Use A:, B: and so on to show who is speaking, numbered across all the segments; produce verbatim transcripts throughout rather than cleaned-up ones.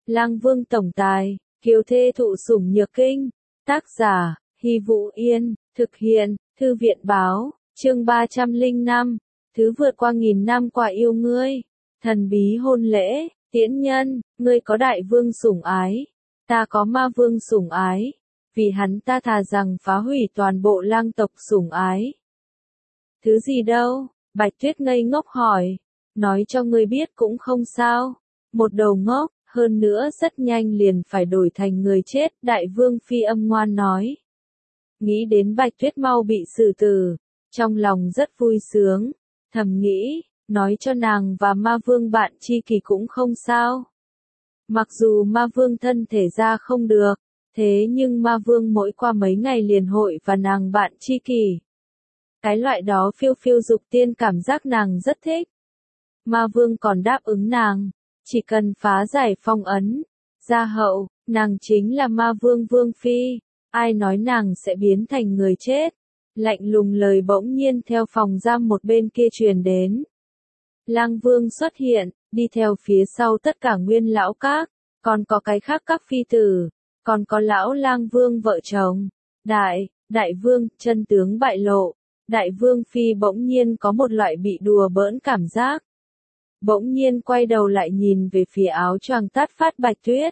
A: Lang Vương tổng tài, kiều thê thụ sủng nhược kinh. Tác giả, Hy Vũ Yên, thực hiện, Thư viện báo, chương ba trăm lẻ năm, thứ vượt qua nghìn năm qua yêu ngươi. Thần bí hôn lễ, tiễn nhân, ngươi có đại vương sủng ái, ta có ma vương sủng ái, vì hắn ta thà rằng phá hủy toàn bộ lang tộc sủng ái. Thứ gì đâu? Bạch Tuyết ngây ngốc hỏi. Nói cho ngươi biết cũng không sao. Một đầu ngốc, hơn nữa rất nhanh liền phải đổi thành người chết, đại vương phi âm ngoan nói. Nghĩ đến Bạch Tuyết mau bị xử tử, trong lòng rất vui sướng, thầm nghĩ, nói cho nàng và ma vương bạn tri kỷ cũng không sao. Mặc dù ma vương thân thể ra không được, thế nhưng ma vương mỗi qua mấy ngày liền hội và nàng bạn tri kỷ. Cái loại đó phiêu phiêu dục tiên cảm giác nàng rất thích. Ma vương còn đáp ứng nàng, chỉ cần phá giải phong ấn, gia hậu, nàng chính là ma vương vương phi, ai nói nàng sẽ biến thành người chết. Lạnh lùng lời bỗng nhiên theo phòng giam một bên kia truyền đến. Lang vương xuất hiện, đi theo phía sau tất cả nguyên lão các, còn có cái khác các phi tử, còn có lão lang vương vợ chồng. Đại, đại vương, chân tướng bại lộ. Đại vương phi bỗng nhiên có một loại bị đùa bỡn cảm giác. Bỗng nhiên quay đầu lại nhìn về phía áo choàng tát phát Bạch Tuyết.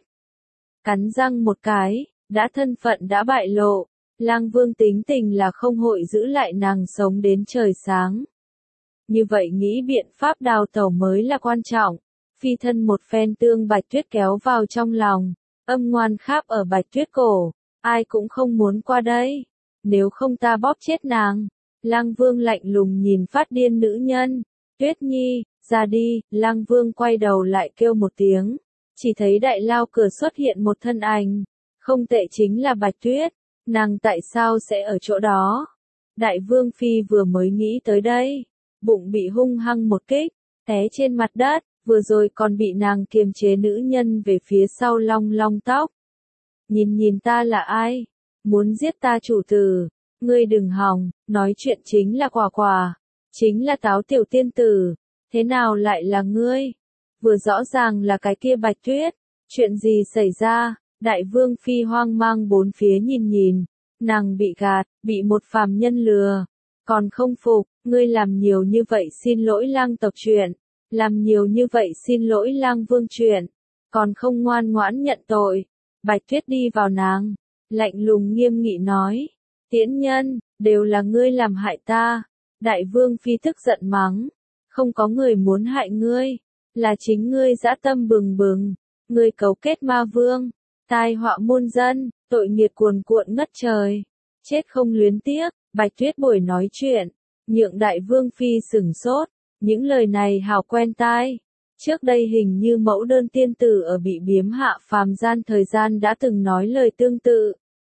A: Cắn răng một cái, đã thân phận đã bại lộ, lang vương tính tình là không hội giữ lại nàng sống đến trời sáng. Như vậy nghĩ biện pháp đào tẩu mới là quan trọng. Phi thân một phen tương Bạch Tuyết kéo vào trong lòng, âm ngoan kháp ở Bạch Tuyết cổ, ai cũng không muốn qua đây, nếu không ta bóp chết nàng. Lang Vương lạnh lùng nhìn phát điên nữ nhân, Tuyết Nhi, ra đi. Lang Vương quay đầu lại kêu một tiếng, chỉ thấy đại lao cửa xuất hiện một thân ảnh, không tệ chính là Bạch Tuyết, nàng tại sao sẽ ở chỗ đó? Đại Vương Phi vừa mới nghĩ tới đây, bụng bị hung hăng một kích, té trên mặt đất, vừa rồi còn bị nàng kiềm chế nữ nhân về phía sau long long tóc. Nhìn nhìn ta là ai? Muốn giết ta chủ tử? Ngươi đừng hòng, nói chuyện chính là Quả Quả, chính là Táo tiểu tiên tử, thế nào lại là ngươi? Vừa rõ ràng là cái kia Bạch Tuyết, chuyện gì xảy ra? Đại vương phi hoang mang bốn phía nhìn nhìn, nàng bị gạt, bị một phàm nhân lừa, còn không phục, ngươi làm nhiều như vậy xin lỗi lang tộc chuyện, làm nhiều như vậy xin lỗi lang vương chuyện, còn không ngoan ngoãn nhận tội. Bạch Tuyết đi vào nàng, lạnh lùng nghiêm nghị nói. Tiễn nhân, đều là ngươi làm hại ta. Đại vương phi tức giận mắng. Không có người muốn hại ngươi, là chính ngươi dã tâm bừng bừng. Ngươi cấu kết ma vương, tai họa muôn dân, tội nghiệt cuồn cuộn ngất trời. Chết không luyến tiếc. Bạch Tuyết buổi nói chuyện, nhượng đại vương phi sửng sốt. Những lời này hào quen tai. Trước đây hình như mẫu đơn tiên tử ở bị biếm hạ phàm gian thời gian đã từng nói lời tương tự.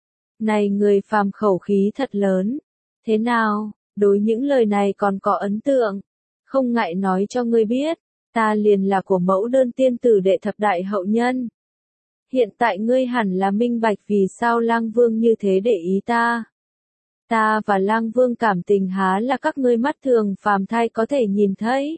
A: Này người phàm khẩu khí thật lớn. Thế nào, đối những lời này còn có ấn tượng? Không ngại nói cho ngươi biết, ta liền là của mẫu đơn tiên tử đệ thập đại hậu nhân. Hiện tại ngươi hẳn là minh bạch vì sao lang vương như thế để ý ta. Ta và lang vương cảm tình há là các ngươi mắt thường phàm thai có thể nhìn thấy.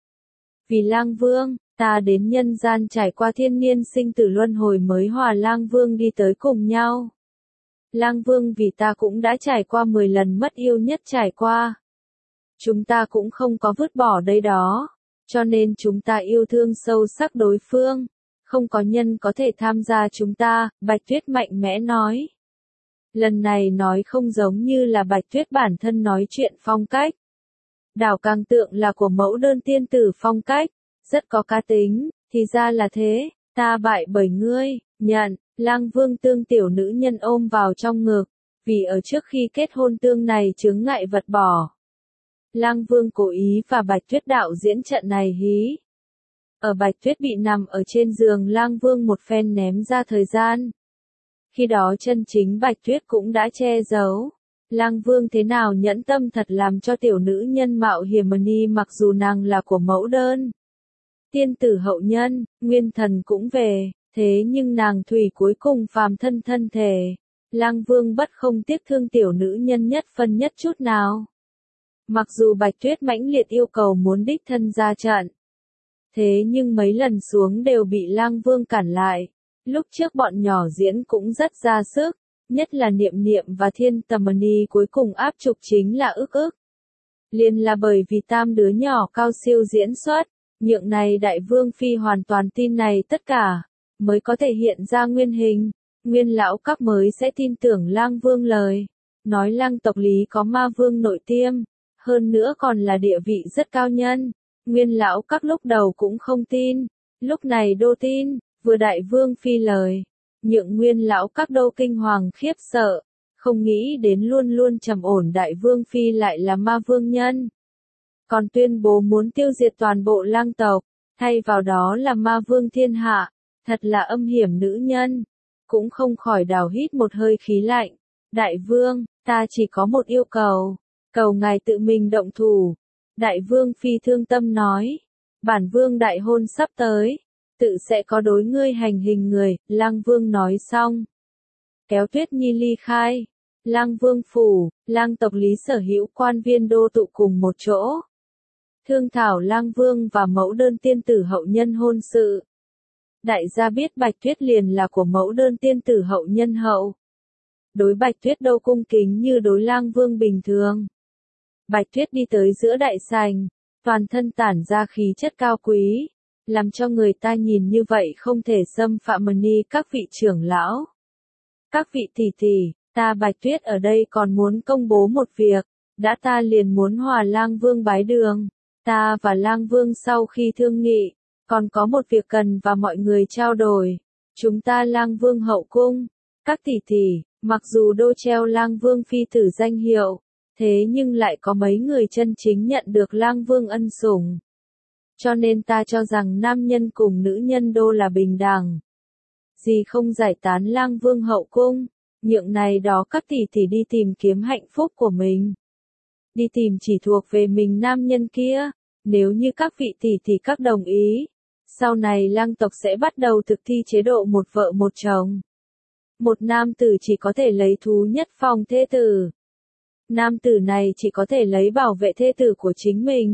A: Vì lang vương, ta đến nhân gian trải qua thiên niên sinh tử luân hồi mới hòa lang vương đi tới cùng nhau. Lang Vương vì ta cũng đã trải qua mười lần mất yêu nhất trải qua. Chúng ta cũng không có vứt bỏ đây đó, cho nên chúng ta yêu thương sâu sắc đối phương, không có nhân có thể tham gia chúng ta, Bạch Tuyết mạnh mẽ nói. Lần này nói không giống như là Bạch Tuyết bản thân nói chuyện phong cách. Đảo càng tượng là của mẫu đơn tiên tử phong cách, rất có cá tính, thì ra là thế, ta bại bởi ngươi, nhận. Lang Vương tương tiểu nữ nhân ôm vào trong ngực, vì ở trước khi kết hôn tương này chướng ngại vật bỏ. Lang Vương cố ý và Bạch Tuyết đạo diễn trận này hí. Ở Bạch Tuyết bị nằm ở trên giường Lang Vương một phen ném ra thời gian. Khi đó chân chính Bạch Tuyết cũng đã che giấu. Lang Vương thế nào nhẫn tâm thật làm cho tiểu nữ nhân mạo hiểm đi mặc dù nàng là của mẫu đơn. Tiên tử hậu nhân, nguyên thần cũng về. Thế nhưng nàng thủy cuối cùng phàm thân thân thể. Lang Vương bất không tiếc thương tiểu nữ nhân nhất phân nhất chút nào. Mặc dù Bạch Tuyết mãnh liệt yêu cầu muốn đích thân ra trận. Thế nhưng mấy lần xuống đều bị Lang Vương cản lại. Lúc trước bọn nhỏ diễn cũng rất ra sức, nhất là Niệm Niệm và Thiên Tầm Ni cuối cùng áp trục chính là ức ức. Liền là bởi vì tam đứa nhỏ cao siêu diễn xuất, nhượng này Đại Vương Phi hoàn toàn tin này tất cả, mới có thể hiện ra nguyên hình, nguyên lão các mới sẽ tin tưởng Lang Vương lời. Nói Lang tộc Lý có ma vương nội tiêm, hơn nữa còn là địa vị rất cao nhân. Nguyên lão các lúc đầu cũng không tin, lúc này đô tin, vừa Đại Vương Phi lời, nhượng nguyên lão các đô kinh hoàng khiếp sợ, không nghĩ đến luôn luôn trầm ổn Đại Vương Phi lại là ma vương nhân. Còn tuyên bố muốn tiêu diệt toàn bộ Lang tộc, thay vào đó là ma vương thiên hạ, thật là âm hiểm nữ nhân, cũng không khỏi đào hít một hơi khí lạnh. Đại Vương, ta chỉ có một yêu cầu, cầu ngài tự mình động thủ. Đại Vương Phi thương tâm nói, bản Vương đại hôn sắp tới, tự sẽ có đối ngươi hành hình người. Lang Vương nói xong, kéo Tuyết Nhi ly khai. Lang Vương phủ, Lang tộc Lý sở hữu quan viên đô tụ cùng một chỗ, thương thảo Lang Vương và mẫu đơn tiên tử hậu nhân hôn sự. Đại gia biết Bạch Tuyết liền là của mẫu đơn tiên tử hậu nhân hậu. Đối Bạch Tuyết đâu cung kính như đối Lang Vương bình thường. Bạch Tuyết đi tới giữa đại sảnh, toàn thân tản ra khí chất cao quý, làm cho người ta nhìn như vậy không thể xâm phạm ni các vị trưởng lão. Các vị tỷ tỷ, ta Bạch Tuyết ở đây còn muốn công bố một việc, đã ta liền muốn hòa Lang Vương bái đường. Ta và Lang Vương sau khi thương nghị, còn có một việc cần và mọi người trao đổi. Chúng ta Lang Vương hậu cung, các tỷ tỷ, mặc dù đô treo Lang Vương Phi tử danh hiệu, thế nhưng lại có mấy người chân chính nhận được Lang Vương ân sủng. Cho nên ta cho rằng nam nhân cùng nữ nhân đô là bình đẳng. Gì không giải tán Lang Vương hậu cung, nhượng này đó các tỷ tỷ đi tìm kiếm hạnh phúc của mình. Đi tìm chỉ thuộc về mình nam nhân kia, nếu như các vị tỷ tỷ các đồng ý, sau này Lang tộc sẽ bắt đầu thực thi chế độ một vợ một chồng. Một nam tử chỉ có thể lấy thú nhất phòng thê tử. Nam tử này chỉ có thể lấy bảo vệ thê tử của chính mình.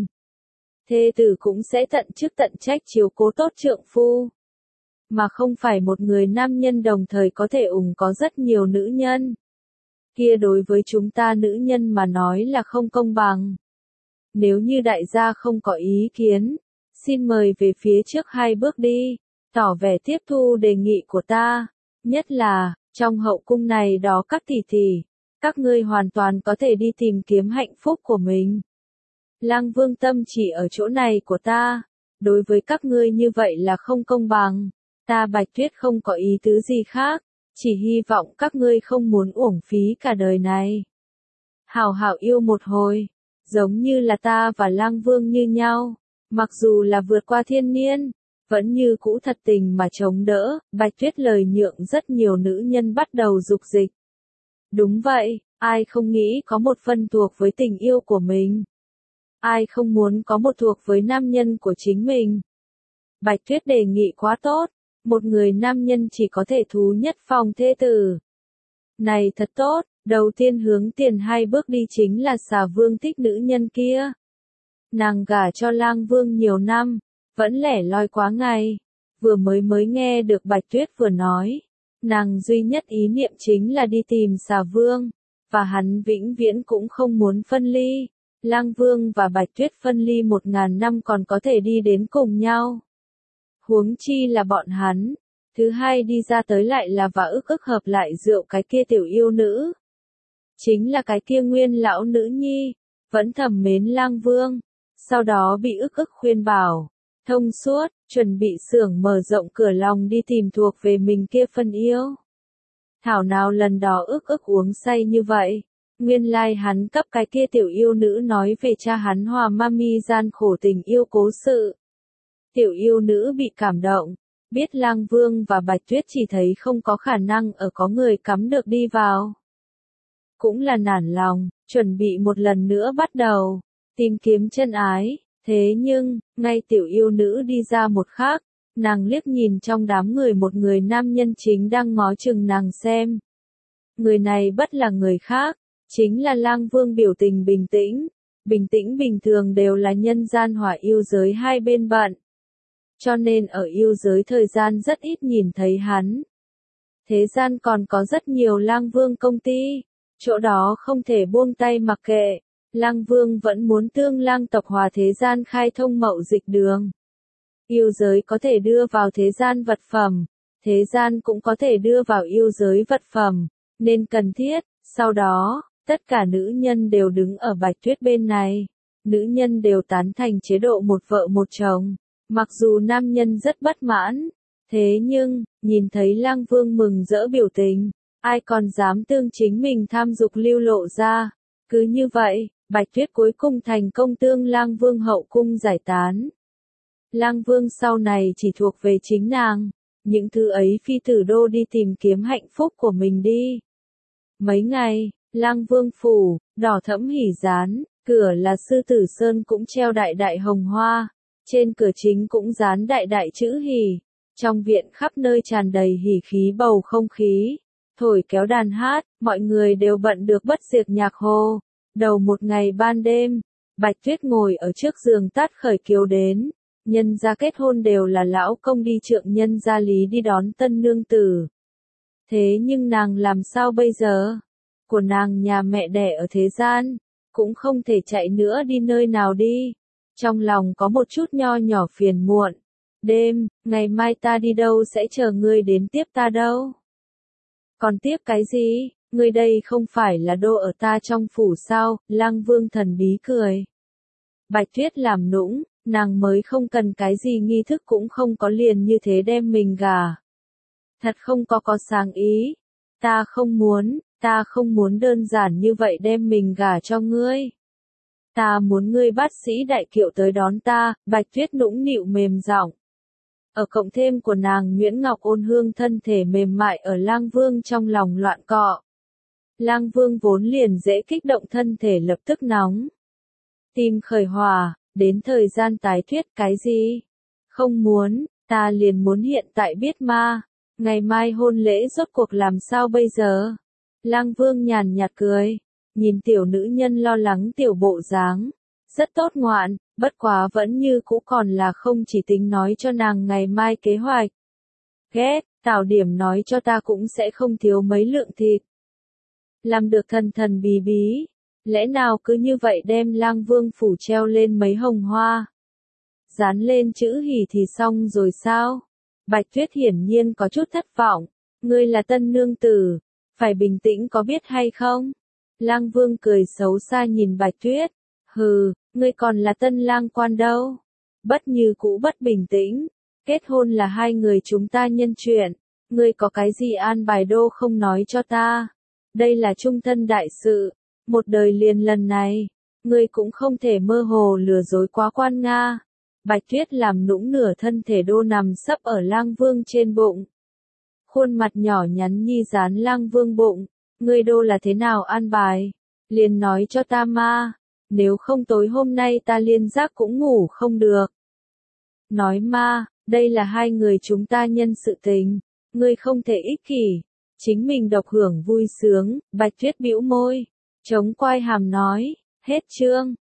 A: Thê tử cũng sẽ tận chức tận trách chiếu cố tốt trượng phu. Mà không phải một người nam nhân đồng thời có thể ủng có rất nhiều nữ nhân. Kia đối với chúng ta nữ nhân mà nói là không công bằng. Nếu như đại gia không có ý kiến, xin mời về phía trước hai bước đi, tỏ vẻ tiếp thu đề nghị của ta. Nhất là, trong hậu cung này đó các tỷ tỷ, các ngươi hoàn toàn có thể đi tìm kiếm hạnh phúc của mình. Lang Vương tâm chỉ ở chỗ này của ta, đối với các ngươi như vậy là không công bằng. Ta Bạch Tuyết không có ý tứ gì khác, chỉ hy vọng các ngươi không muốn uổng phí cả đời này. Hảo hảo yêu một hồi, giống như là ta và Lang Vương như nhau, mặc dù là vượt qua thiên niên, vẫn như cũ thật tình mà chống đỡ. Bạch Tuyết lời nhượng rất nhiều nữ nhân bắt đầu dục dịch. Đúng vậy, ai không nghĩ có một phân thuộc với tình yêu của mình? Ai không muốn có một thuộc với nam nhân của chính mình? Bạch Tuyết đề nghị quá tốt, một người nam nhân chỉ có thể thú nhất phòng thê tử. Này thật tốt, đầu tiên hướng tiền hai bước đi chính là Xà Vương thích nữ nhân kia. Nàng gả cho Lang Vương nhiều năm, vẫn lẻ loi quá ngày, vừa mới mới nghe được Bạch Tuyết vừa nói. Nàng duy nhất ý niệm chính là đi tìm Xà Vương, và hắn vĩnh viễn cũng không muốn phân ly. Lang Vương và Bạch Tuyết phân ly một ngàn năm còn có thể đi đến cùng nhau. Huống chi là bọn hắn, thứ hai đi ra tới lại là và ức ức hợp lại rượu cái kia tiểu yêu nữ. Chính là cái kia nguyên lão nữ nhi, vẫn thầm mến Lang Vương, sau đó bị ức ức khuyên bảo, thông suốt, chuẩn bị xưởng mở rộng cửa lòng đi tìm thuộc về mình kia phân yêu. Thảo nào lần đó ức ức uống say như vậy, nguyên lai hắn cấp cái kia tiểu yêu nữ nói về cha hắn hòa mami gian khổ tình yêu cố sự. Tiểu yêu nữ bị cảm động, biết Lang Vương và Bạch Tuyết chỉ thấy không có khả năng ở có người cắm được đi vào. Cũng là nản lòng, chuẩn bị một lần nữa bắt đầu, tìm kiếm chân ái. Thế nhưng, ngay tiểu yêu nữ đi ra một khắc, nàng liếc nhìn trong đám người một người nam nhân chính đang ngó chừng nàng xem. Người này bất là người khác, chính là Lang Vương. Biểu tình bình tĩnh, bình tĩnh bình thường đều là nhân gian hỏa yêu giới hai bên bận. cho nên ở yêu giới thời gian rất ít nhìn thấy hắn. Thế gian còn có rất nhiều lang vương công ty, chỗ đó không thể buông tay mặc kệ. Lang vương vẫn muốn tương lang tộc hòa thế gian khai thông mậu dịch đường. Yêu giới có thể đưa vào thế gian vật phẩm, thế gian cũng có thể đưa vào yêu giới vật phẩm, nên cần thiết. Sau đó, tất cả nữ nhân đều đứng ở Bạch Tuyết bên này. Nữ nhân đều tán thành chế độ một vợ một chồng. Mặc dù nam nhân rất bất mãn, thế nhưng, nhìn thấy lang vương mừng rỡ biểu tình, ai còn dám tương chính mình tham dục lưu lộ ra. Cứ như vậy, Bạch Tuyết cuối cùng thành công tương lang vương hậu cung giải tán. Lang vương sau này chỉ thuộc về chính nàng, những thứ ấy phi tử đô đi tìm kiếm hạnh phúc của mình đi. Mấy ngày, lang vương phủ, đỏ thẫm hỉ dán, cửa là Sư Tử Sơn cũng treo đại đại hồng hoa, trên cửa chính cũng dán đại đại chữ hỉ. Trong viện khắp nơi tràn đầy hỉ khí bầu không khí, thổi kéo đàn hát, mọi người đều bận được bất diệt nhạc hồ. Đầu một ngày ban đêm, Bạch Tuyết ngồi ở trước giường tát khởi kiều đến, nhân gia kết hôn đều là lão công đi trượng nhân gia lý đi đón tân nương tử. Thế nhưng nàng làm sao bây giờ? Của nàng nhà mẹ đẻ ở thế gian, cũng không thể chạy nữa đi nơi nào đi. Trong lòng có một chút nho nhỏ phiền muộn. Đêm, ngày mai ta đi đâu sẽ chờ ngươi đến tiếp ta đâu? Còn tiếp cái gì? Ngươi đây không phải là đô ở ta trong phủ sao? Lang vương thần bí cười. Bạch Tuyết làm nũng, nàng mới không cần cái gì nghi thức cũng không có liền như thế đem mình gả. Thật không có có sáng ý. Ta không muốn, ta không muốn đơn giản như vậy đem mình gả cho ngươi. Ta muốn ngươi bát sĩ đại kiệu tới đón ta. Bạch Tuyết nũng nịu mềm giọng. Ở cộng thêm của nàng Nguyễn Ngọc ôn hương thân thể mềm mại ở lang vương trong lòng loạn cọ. Lang vương vốn liền dễ kích động thân thể lập tức nóng. Tim khởi hòa, đến thời gian tái thuyết cái gì? Không muốn, ta liền muốn hiện tại biết ma. Ngày mai hôn lễ rốt cuộc làm sao bây giờ? Lang vương nhàn nhạt cười, nhìn tiểu nữ nhân lo lắng tiểu bộ dáng. Rất tốt ngoạn, bất quá vẫn như cũ còn là không chỉ tính nói cho nàng ngày mai kế hoạch. Ghét, Tào Điểm nói cho ta cũng sẽ không thiếu mấy lượng thịt. Làm được thần thần bí bí, lẽ nào cứ như vậy đem lang vương phủ treo lên mấy hồng hoa. Dán lên chữ hỉ thì xong rồi sao? Bạch Tuyết hiển nhiên có chút thất vọng, ngươi là tân nương tử, phải bình tĩnh có biết hay không? Lang vương cười xấu xa nhìn Bạch Tuyết, hừ, ngươi còn là tân lang quan đâu. Bất như cũ bất bình tĩnh, kết hôn là hai người chúng ta nhân chuyện, ngươi có cái gì an bài đô không nói cho ta. Đây là trung thân đại sự, một đời liền lần này, ngươi cũng không thể mơ hồ lừa dối quá quan Nga. Bạch Tuyết làm nũng nửa thân thể đô nằm sấp ở lang vương trên bụng. Khuôn mặt nhỏ nhắn nhi dán lang vương bụng, ngươi đô là thế nào an bài? Liền nói cho ta ma, nếu không tối hôm nay ta liên giác cũng ngủ không được. Nói ma, đây là hai người chúng ta nhân sự tình, ngươi không thể ích kỷ, chính mình độc hưởng vui sướng. Bạch Tuyết bĩu môi, chống quai hàm nói, hết chương.